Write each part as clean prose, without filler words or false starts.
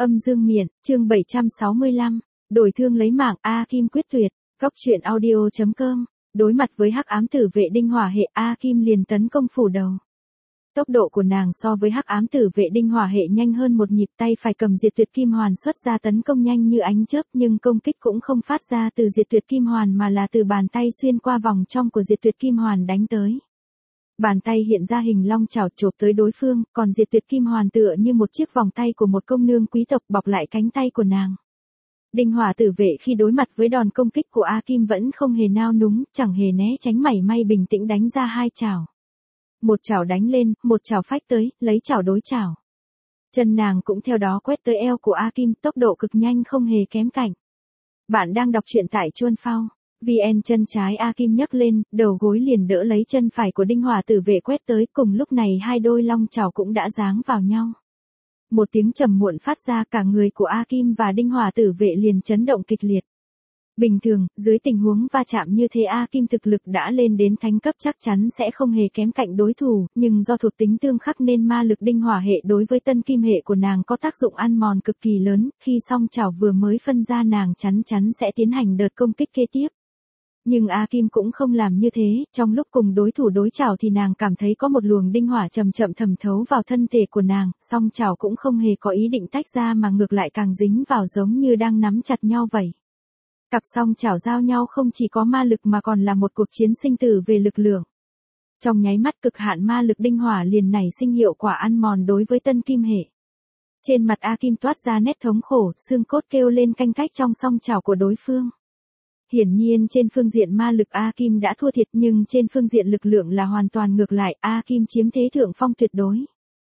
Âm dương miện, chương 765, đổi thương lấy mạng, A Kim quyết tuyệt, góc truyện audio.com, đối mặt với hắc ám tử vệ đinh hỏa hệ, A Kim liền tấn công phủ đầu. Tốc độ của nàng so với hắc ám tử vệ đinh hỏa hệ nhanh hơn một nhịp, tay phải cầm diệt tuyệt kim hoàn xuất ra tấn công nhanh như ánh chớp, nhưng công kích cũng không phát ra từ diệt tuyệt kim hoàn mà là từ bàn tay xuyên qua vòng trong của diệt tuyệt kim hoàn đánh tới. Bàn tay hiện ra hình long chảo chộp tới đối phương, còn diệt tuyệt kim hoàn tựa như một chiếc vòng tay của một công nương quý tộc bọc lại cánh tay của nàng. Đinh hỏa tử vệ khi đối mặt với đòn công kích của A Kim vẫn không hề nao núng, chẳng hề né tránh mảy may, bình tĩnh đánh ra hai chảo. Một chảo đánh lên, một chảo phách tới, lấy chảo đối chảo. Chân nàng cũng theo đó quét tới eo của A Kim, tốc độ cực nhanh không hề kém cạnh. Bạn đang đọc truyện tại Chuan Phao. VN. Chân trái A Kim nhấc lên, đầu gối liền đỡ lấy chân phải của đinh hỏa tử vệ quét tới, cùng lúc này hai đôi long chảo cũng đã giáng vào nhau. Một tiếng trầm muộn phát ra, cả người của A Kim và đinh hỏa tử vệ liền chấn động kịch liệt. Bình thường, dưới tình huống va chạm như thế A Kim thực lực đã lên đến thánh cấp chắc chắn sẽ không hề kém cạnh đối thủ, nhưng do thuộc tính tương khắc nên ma lực đinh hỏa hệ đối với tân kim hệ của nàng có tác dụng ăn mòn cực kỳ lớn, khi song chảo vừa mới phân ra nàng chắn sẽ tiến hành đợt công kích kế tiếp. Nhưng A Kim cũng không làm như thế, trong lúc cùng đối thủ đối chảo thì nàng cảm thấy có một luồng đinh hỏa chậm thẩm thấu vào thân thể của nàng, song chảo cũng không hề có ý định tách ra mà ngược lại càng dính vào giống như đang nắm chặt nhau vậy. Cặp song chảo giao nhau không chỉ có ma lực mà còn là một cuộc chiến sinh tử về lực lượng. Trong nháy mắt cực hạn ma lực đinh hỏa liền nảy sinh hiệu quả ăn mòn đối với tân kim hệ. Trên mặt A Kim toát ra nét thống khổ, xương cốt kêu lên canh cách trong song chảo của đối phương. Hiển nhiên trên phương diện ma lực A Kim đã thua thiệt, nhưng trên phương diện lực lượng là hoàn toàn ngược lại, A Kim chiếm thế thượng phong tuyệt đối.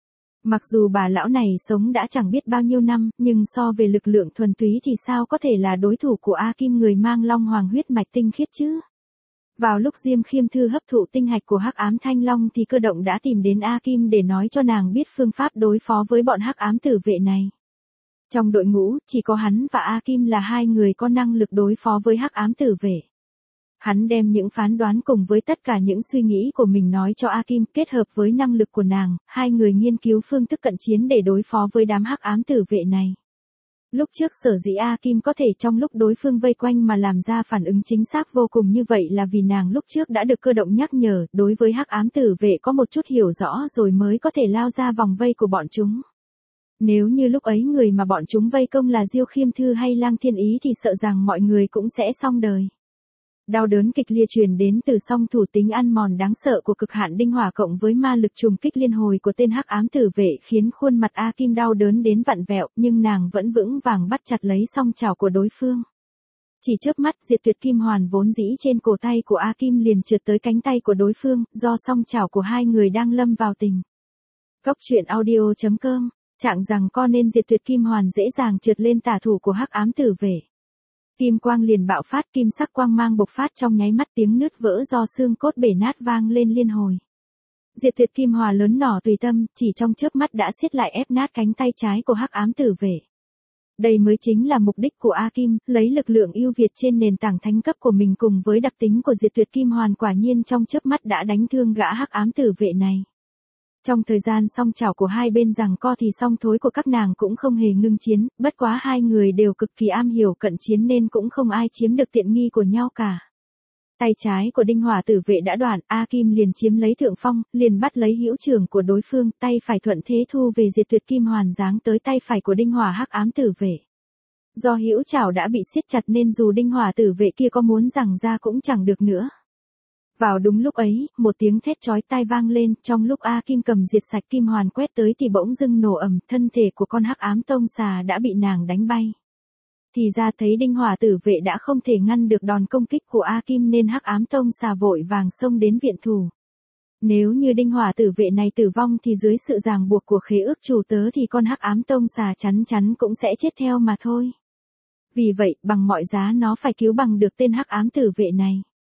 Mặc dù bà lão này sống đã chẳng biết bao nhiêu năm, nhưng so về lực lượng thuần túy thì sao có thể là đối thủ của A Kim, người mang long hoàng huyết mạch tinh khiết chứ. Vào lúc Diêm Khiêm Thư hấp thụ tinh hạch của hắc ám thanh long thì cơ động đã tìm đến A Kim để nói cho nàng biết phương pháp đối phó với bọn hắc ám tử vệ này. Trong đội ngũ, chỉ có hắn và A Kim là hai người có năng lực đối phó với hắc ám tử vệ. Hắn đem những phán đoán cùng với tất cả những suy nghĩ của mình nói cho A Kim, kết hợp với năng lực của nàng, hai người nghiên cứu phương thức cận chiến để đối phó với đám hắc ám tử vệ này. Lúc trước sở dĩ A Kim có thể trong lúc đối phương vây quanh mà làm ra phản ứng chính xác vô cùng như vậy là vì nàng lúc trước đã được cơ động nhắc nhở, đối với hắc ám tử vệ có một chút hiểu rõ rồi mới có thể lao ra vòng vây của bọn chúng. Nếu như lúc ấy người mà bọn chúng vây công là Diêu Khiêm Thư hay Lang Thiên Ý thì sợ rằng mọi người cũng sẽ xong đời. Đau đớn kịch liệt truyền đến từ song thủ tính ăn mòn đáng sợ của cực hạn đinh hỏa cộng với ma lực trùng kích liên hồi của tên hắc ám tử vệ khiến khuôn mặt A Kim đau đớn đến vặn vẹo, nhưng nàng vẫn vững vàng bắt chặt lấy song chảo của đối phương. Chỉ chớp mắt, diệt tuyệt kim hoàn vốn dĩ trên cổ tay của A Kim liền trượt tới cánh tay của đối phương, do song chảo của hai người đang lâm vào tình. Góc truyện audio.com, trạng rằng co nên diệt tuyệt kim hoàn dễ dàng trượt lên tả thủ của hắc ám tử vệ. Kim quang liền bạo phát, kim sắc quang mang bộc phát, trong nháy mắt tiếng nứt vỡ do xương cốt bể nát vang lên liên hồi. Diệt tuyệt kim hòa lớn nỏ tùy tâm, chỉ trong chớp mắt đã siết lại ép nát cánh tay trái của hắc ám tử vệ. Đây mới chính là mục đích của A Kim, lấy lực lượng ưu việt trên nền tảng thánh cấp của mình cùng với đặc tính của diệt tuyệt kim hoàn quả nhiên trong chớp mắt đã đánh thương gã hắc ám tử vệ này. Trong thời gian song chảo của hai bên giằng co thì song thối của các nàng cũng không hề ngưng chiến, bất quá hai người đều cực kỳ am hiểu cận chiến nên cũng không ai chiếm được tiện nghi của nhau cả. Tay trái của đinh hỏa tử vệ đã đoạn, A Kim liền chiếm lấy thượng phong, liền bắt lấy hữu trưởng của đối phương, tay phải thuận thế thu về diệt tuyệt kim hoàn giáng tới tay phải của đinh hỏa hắc ám tử vệ. Do hữu chảo đã bị siết chặt nên dù đinh hỏa tử vệ kia có muốn giằng ra cũng chẳng được nữa. Vào đúng lúc ấy, một tiếng thét chói tai vang lên, trong lúc A Kim cầm diệt sạch kim hoàn quét tới thì bỗng dưng nổ ầm, thân thể của con hắc ám tông xà đã bị nàng đánh bay. Thì ra thấy đinh hỏa tử vệ đã không thể ngăn được đòn công kích của A Kim nên hắc ám tông xà vội vàng xông đến viện thủ. Nếu như đinh hỏa tử vệ này tử vong thì dưới sự ràng buộc của khế ước chủ tớ thì con hắc ám tông xà chắn cũng sẽ chết theo mà thôi. Vì vậy, bằng mọi giá nó phải cứu bằng được tên hắc ám tử vệ này.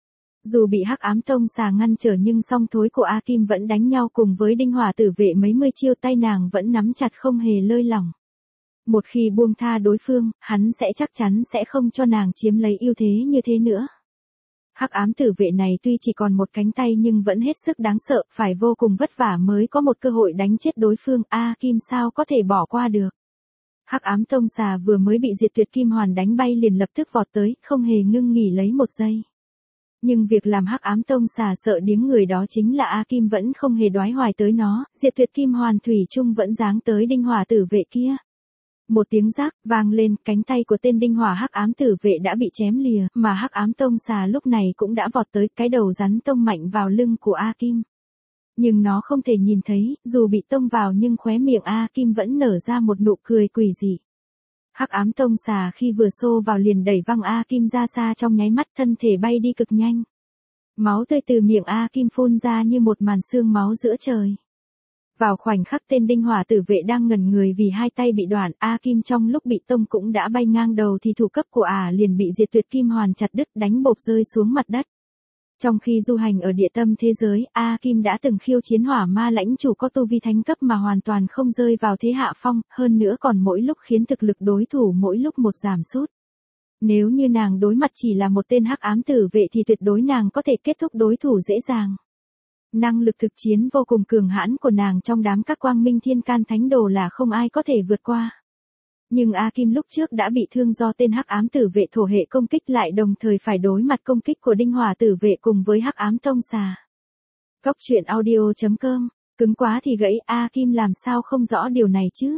Dù bị hắc ám tông xà ngăn trở nhưng song thối của A Kim vẫn đánh nhau cùng với đinh hỏa tử vệ mấy mươi chiêu, tay nàng vẫn nắm chặt không hề lơi lỏng. Một khi buông tha đối phương, hắn sẽ chắc chắn sẽ không cho nàng chiếm lấy ưu thế như thế nữa. Hắc ám tử vệ này tuy chỉ còn một cánh tay nhưng vẫn hết sức đáng sợ, phải vô cùng vất vả mới có một cơ hội đánh chết đối phương, A Kim sao có thể bỏ qua được. Hắc ám tông xà vừa mới bị Diệt Tuyệt Kim Hoàn đánh bay liền lập tức vọt tới, không hề ngưng nghỉ lấy một giây. Nhưng việc làm Hắc ám tông xà sợ điếng người đó chính là A Kim vẫn không hề đoái hoài tới nó, Diệt Tuyệt Kim Hoàn thủy chung vẫn giáng tới đinh hỏa tử vệ kia. Một tiếng rác vang lên, cánh tay của tên đinh hỏa hắc ám tử vệ đã bị chém lìa, mà hắc ám tông xà lúc này cũng đã vọt tới, cái đầu rắn tông mạnh vào lưng của A Kim. Nhưng nó không thể nhìn thấy, dù bị tông vào nhưng khóe miệng A Kim vẫn nở ra một nụ cười quỷ dị. Hắc ám tông xà khi vừa xô vào liền đẩy văng A Kim ra xa trong nháy mắt, thân thể bay đi cực nhanh. Máu tươi từ miệng A Kim phun ra như một màn sương máu giữa trời. Vào khoảnh khắc tên đinh hỏa tử vệ đang ngẩn người vì hai tay bị đoạn, A Kim trong lúc bị tông cũng đã bay ngang đầu thì thủ cấp của liền bị Diệt Tuyệt Kim Hoàn chặt đứt, đánh bộp rơi xuống mặt đất. Trong khi du hành ở địa tâm thế giới, A Kim đã từng khiêu chiến hỏa ma lãnh chủ có tu vi thánh cấp mà hoàn toàn không rơi vào thế hạ phong, hơn nữa còn mỗi lúc khiến thực lực đối thủ mỗi lúc một giảm sút. Nếu như nàng đối mặt chỉ là một tên hắc ám tử vệ thì tuyệt đối nàng có thể kết thúc đối thủ dễ dàng. Năng lực thực chiến vô cùng cường hãn của nàng trong đám các quang minh thiên can thánh đồ là không ai có thể vượt qua. Nhưng A Kim lúc trước đã bị thương do tên hắc ám tử vệ thổ hệ công kích, lại đồng thời phải đối mặt công kích của đinh hỏa tử vệ cùng với hắc ám tông xà. Cốc truyện audio.com, cứng quá thì gãy, A Kim làm sao không rõ điều này chứ?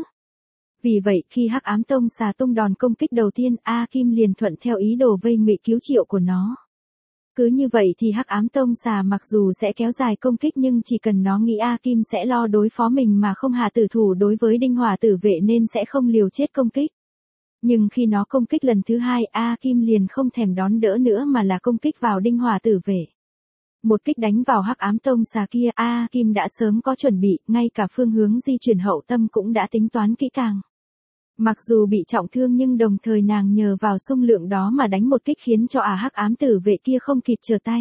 Vì vậy khi hắc ám tông xà tung đòn công kích đầu tiên, A Kim liền thuận theo ý đồ vây ngụy cứu triệu của nó. Cứ như vậy thì hắc ám tông xà mặc dù sẽ kéo dài công kích nhưng chỉ cần nó nghĩ A Kim sẽ lo đối phó mình mà không hạ tử thủ đối với đinh hỏa tử vệ nên sẽ không liều chết công kích. Nhưng khi nó công kích lần thứ hai, A Kim liền không thèm đón đỡ nữa mà là công kích vào đinh hỏa tử vệ. Một kích đánh vào hắc ám tông xà kia, A Kim đã sớm có chuẩn bị, ngay cả phương hướng di chuyển hậu tâm cũng đã tính toán kỹ càng. Mặc dù bị trọng thương nhưng đồng thời nàng nhờ vào xung lượng đó mà đánh một kích khiến cho hắc ám tử vệ kia không kịp trở tay.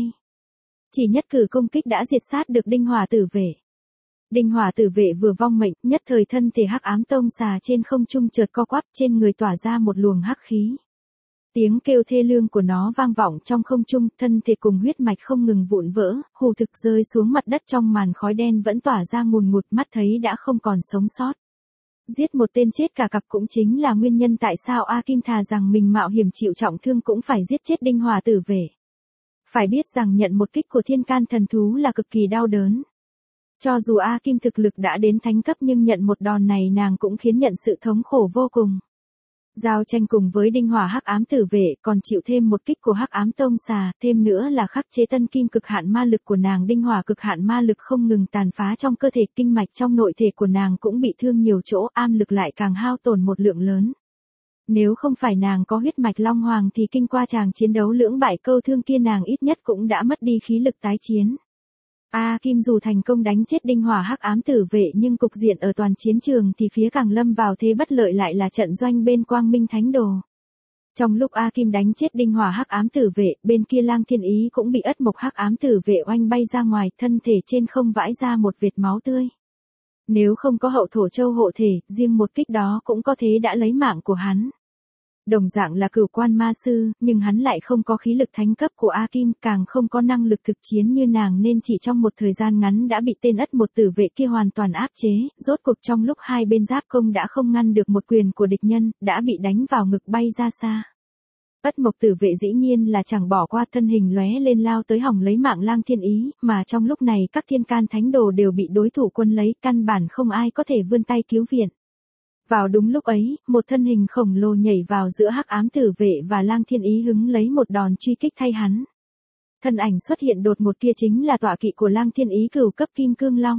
Chỉ nhất cử công kích đã diệt sát được đinh hỏa tử vệ. Đinh hỏa tử vệ vừa vong mệnh, nhất thời thân thể hắc ám tông xà trên không trung chợt co quắp, trên người tỏa ra một luồng hắc khí. Tiếng kêu thê lương của nó vang vọng trong không trung, thân thể cùng huyết mạch không ngừng vụn vỡ, hù thực rơi xuống mặt đất trong màn khói đen vẫn tỏa ra ngùn ngụt, mắt thấy đã không còn sống sót. Giết một tên chết cả cặp cũng chính là nguyên nhân tại sao A Kim thà rằng mình mạo hiểm chịu trọng thương cũng phải giết chết đinh hỏa tử vệ. Phải biết rằng nhận một kích của thiên can thần thú là cực kỳ đau đớn. Cho dù A Kim thực lực đã đến thánh cấp nhưng nhận một đòn này nàng cũng khiến nhận sự thống khổ vô cùng. Giao tranh cùng với đinh hỏa hắc ám tử vệ còn chịu thêm một kích của hắc ám tông xà, thêm nữa là khắc chế tân kim cực hạn ma lực của nàng. Đinh hỏa cực hạn ma lực không ngừng tàn phá trong cơ thể, kinh mạch trong nội thể của nàng cũng bị thương nhiều chỗ, am lực lại càng hao tổn một lượng lớn. Nếu không phải nàng có huyết mạch long hoàng thì kinh qua chàng chiến đấu lưỡng bại câu thương kia nàng ít nhất cũng đã mất đi khí lực tái chiến. A Kim dù thành công đánh chết đinh hỏa hắc ám tử vệ nhưng cục diện ở toàn chiến trường thì phía càng lâm vào thế bất lợi lại là trận doanh bên quang minh thánh đồ. Trong lúc A Kim đánh chết đinh hỏa hắc ám tử vệ, bên kia Lang Thiên Ý cũng bị ất mộc hắc ám tử vệ oanh bay ra ngoài, thân thể trên không vãi ra một vệt máu tươi. Nếu không có hậu thổ châu hộ thể, riêng một kích đó cũng có thế đã lấy mạng của hắn. Đồng dạng là cửu quan ma sư, nhưng hắn lại không có khí lực thánh cấp của A Kim, càng không có năng lực thực chiến như nàng nên chỉ trong một thời gian ngắn đã bị tên ất một tử vệ kia hoàn toàn áp chế, rốt cuộc trong lúc hai bên giáp công đã không ngăn được một quyền của địch nhân, đã bị đánh vào ngực bay ra xa. Ất mộc tử vệ dĩ nhiên là chẳng bỏ qua, thân hình lóe lên lao tới hòng lấy mạng Lang Thiên Ý, mà trong lúc này các thiên can thánh đồ đều bị đối thủ quân lấy, căn bản không ai có thể vươn tay cứu viện. Vào đúng lúc ấy, một thân hình khổng lồ nhảy vào giữa hắc ám tử vệ và Lang Thiên Ý hứng lấy một đòn truy kích thay hắn. Thân ảnh xuất hiện đột ngột kia chính là tọa kỵ của Lang Thiên Ý, cửu cấp kim cương long.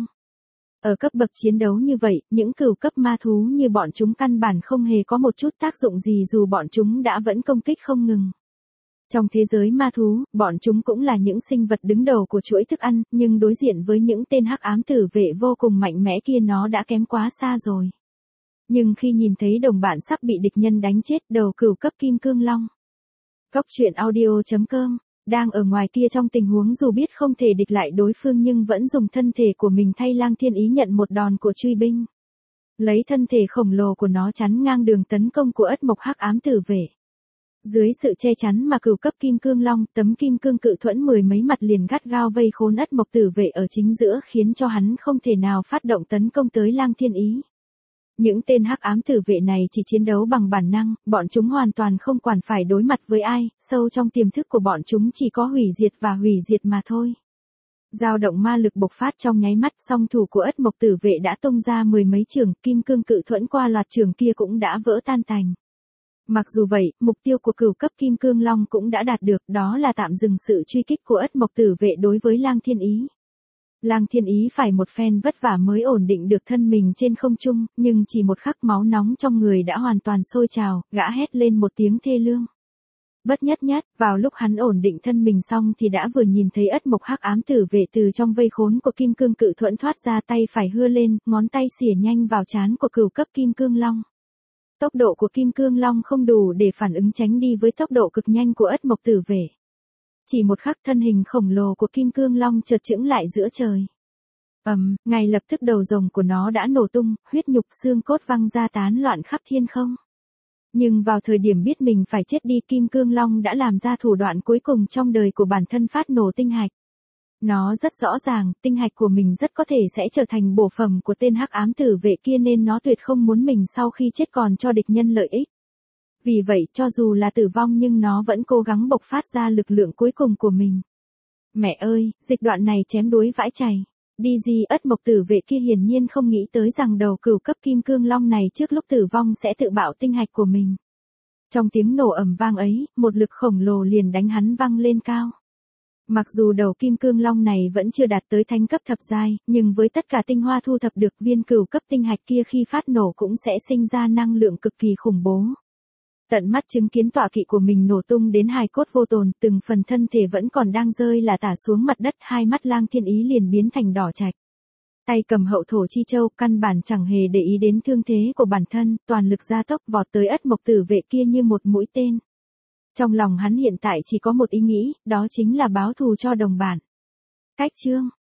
Ở cấp bậc chiến đấu như vậy, những cửu cấp ma thú như bọn chúng căn bản không hề có một chút tác dụng gì dù bọn chúng đã vẫn công kích không ngừng. Trong thế giới ma thú, bọn chúng cũng là những sinh vật đứng đầu của chuỗi thức ăn, nhưng đối diện với những tên hắc ám tử vệ vô cùng mạnh mẽ kia nó đã kém quá xa rồi. Nhưng khi nhìn thấy đồng bạn sắp bị địch nhân đánh chết, đầu cửu cấp kim cương long. Cốc truyện audio.com, đang ở ngoài kia trong tình huống dù biết không thể địch lại đối phương nhưng vẫn dùng thân thể của mình thay Lang Thiên Ý nhận một đòn của truy binh. Lấy thân thể khổng lồ của nó chắn ngang đường tấn công của ất mộc hắc ám tử vệ. Dưới sự che chắn mà cửu cấp kim cương long, tấm kim cương cự thuẫn mười mấy mặt liền gắt gao vây khốn ất mộc tử vệ ở chính giữa khiến cho hắn không thể nào phát động tấn công tới Lang Thiên Ý. Những tên hắc ám tử vệ này chỉ chiến đấu bằng bản năng, bọn chúng hoàn toàn không quản phải đối mặt với ai, sâu trong tiềm thức của bọn chúng chỉ có hủy diệt và hủy diệt mà thôi. Dao động ma lực bộc phát trong nháy mắt, song thủ của Ất Mộc Tử Vệ đã tung ra mười mấy trường, kim cương cự thuẫn qua loạt trường kia cũng đã vỡ tan tành. Mặc dù vậy, mục tiêu của cửu cấp kim cương long cũng đã đạt được, đó là tạm dừng sự truy kích của Ất Mộc Tử Vệ đối với Lang Thiên Ý. Lang Thiên Ý phải một phen vất vả mới ổn định được thân mình trên không trung, nhưng chỉ một khắc máu nóng trong người đã hoàn toàn sôi trào, gã hét lên một tiếng thê lương. Bất nhất nhất, vào lúc hắn ổn định thân mình xong thì đã vừa nhìn thấy Ất Mộc hắc ám tử vệ từ trong vây khốn của kim cương cự thuẫn thoát ra, tay phải hưa lên, ngón tay xỉa nhanh vào trán của cửu cấp kim cương long. Tốc độ của kim cương long không đủ để phản ứng tránh đi với tốc độ cực nhanh của Ất Mộc tử vệ. Chỉ một khắc thân hình khổng lồ của kim cương long chợt chững lại giữa trời. Ngay lập tức đầu rồng của nó đã nổ tung, huyết nhục xương cốt văng ra tán loạn khắp thiên không. Nhưng vào thời điểm biết mình phải chết đi, kim cương long đã làm ra thủ đoạn cuối cùng trong đời của bản thân, phát nổ tinh hạch. Nó rất rõ ràng, tinh hạch của mình rất có thể sẽ trở thành bổ phẩm của tên hắc ám tử vệ kia, nên nó tuyệt không muốn mình sau khi chết còn cho địch nhân lợi ích. Vì vậy, cho dù là tử vong nhưng nó vẫn cố gắng bộc phát ra lực lượng cuối cùng của mình. Mẹ ơi, dịch đoạn này chém đuối vãi chày. Ất Mộc tử vệ kia hiển nhiên không nghĩ tới rằng đầu cửu cấp kim cương long này trước lúc tử vong sẽ tự bạo tinh hạch của mình. Trong tiếng nổ ầm vang ấy, một lực khổng lồ liền đánh hắn văng lên cao. Mặc dù đầu kim cương long này vẫn chưa đạt tới thánh cấp thập giai, nhưng với tất cả tinh hoa thu thập được, viên cửu cấp tinh hạch kia khi phát nổ cũng sẽ sinh ra năng lượng cực kỳ khủng bố. Tận mắt chứng kiến tọa kỵ của mình nổ tung đến hài cốt vô tồn, từng phần thân thể vẫn còn đang rơi là tả xuống mặt đất, hai mắt Lang Thiên Ý liền biến thành đỏ trạch. Tay cầm hậu thổ chi châu, căn bản chẳng hề để ý đến thương thế của bản thân, toàn lực gia tốc vọt tới Ất Mộc tử vệ kia như một mũi tên. Trong lòng hắn hiện tại chỉ có một ý nghĩ, đó chính là báo thù cho đồng bạn. Cách chương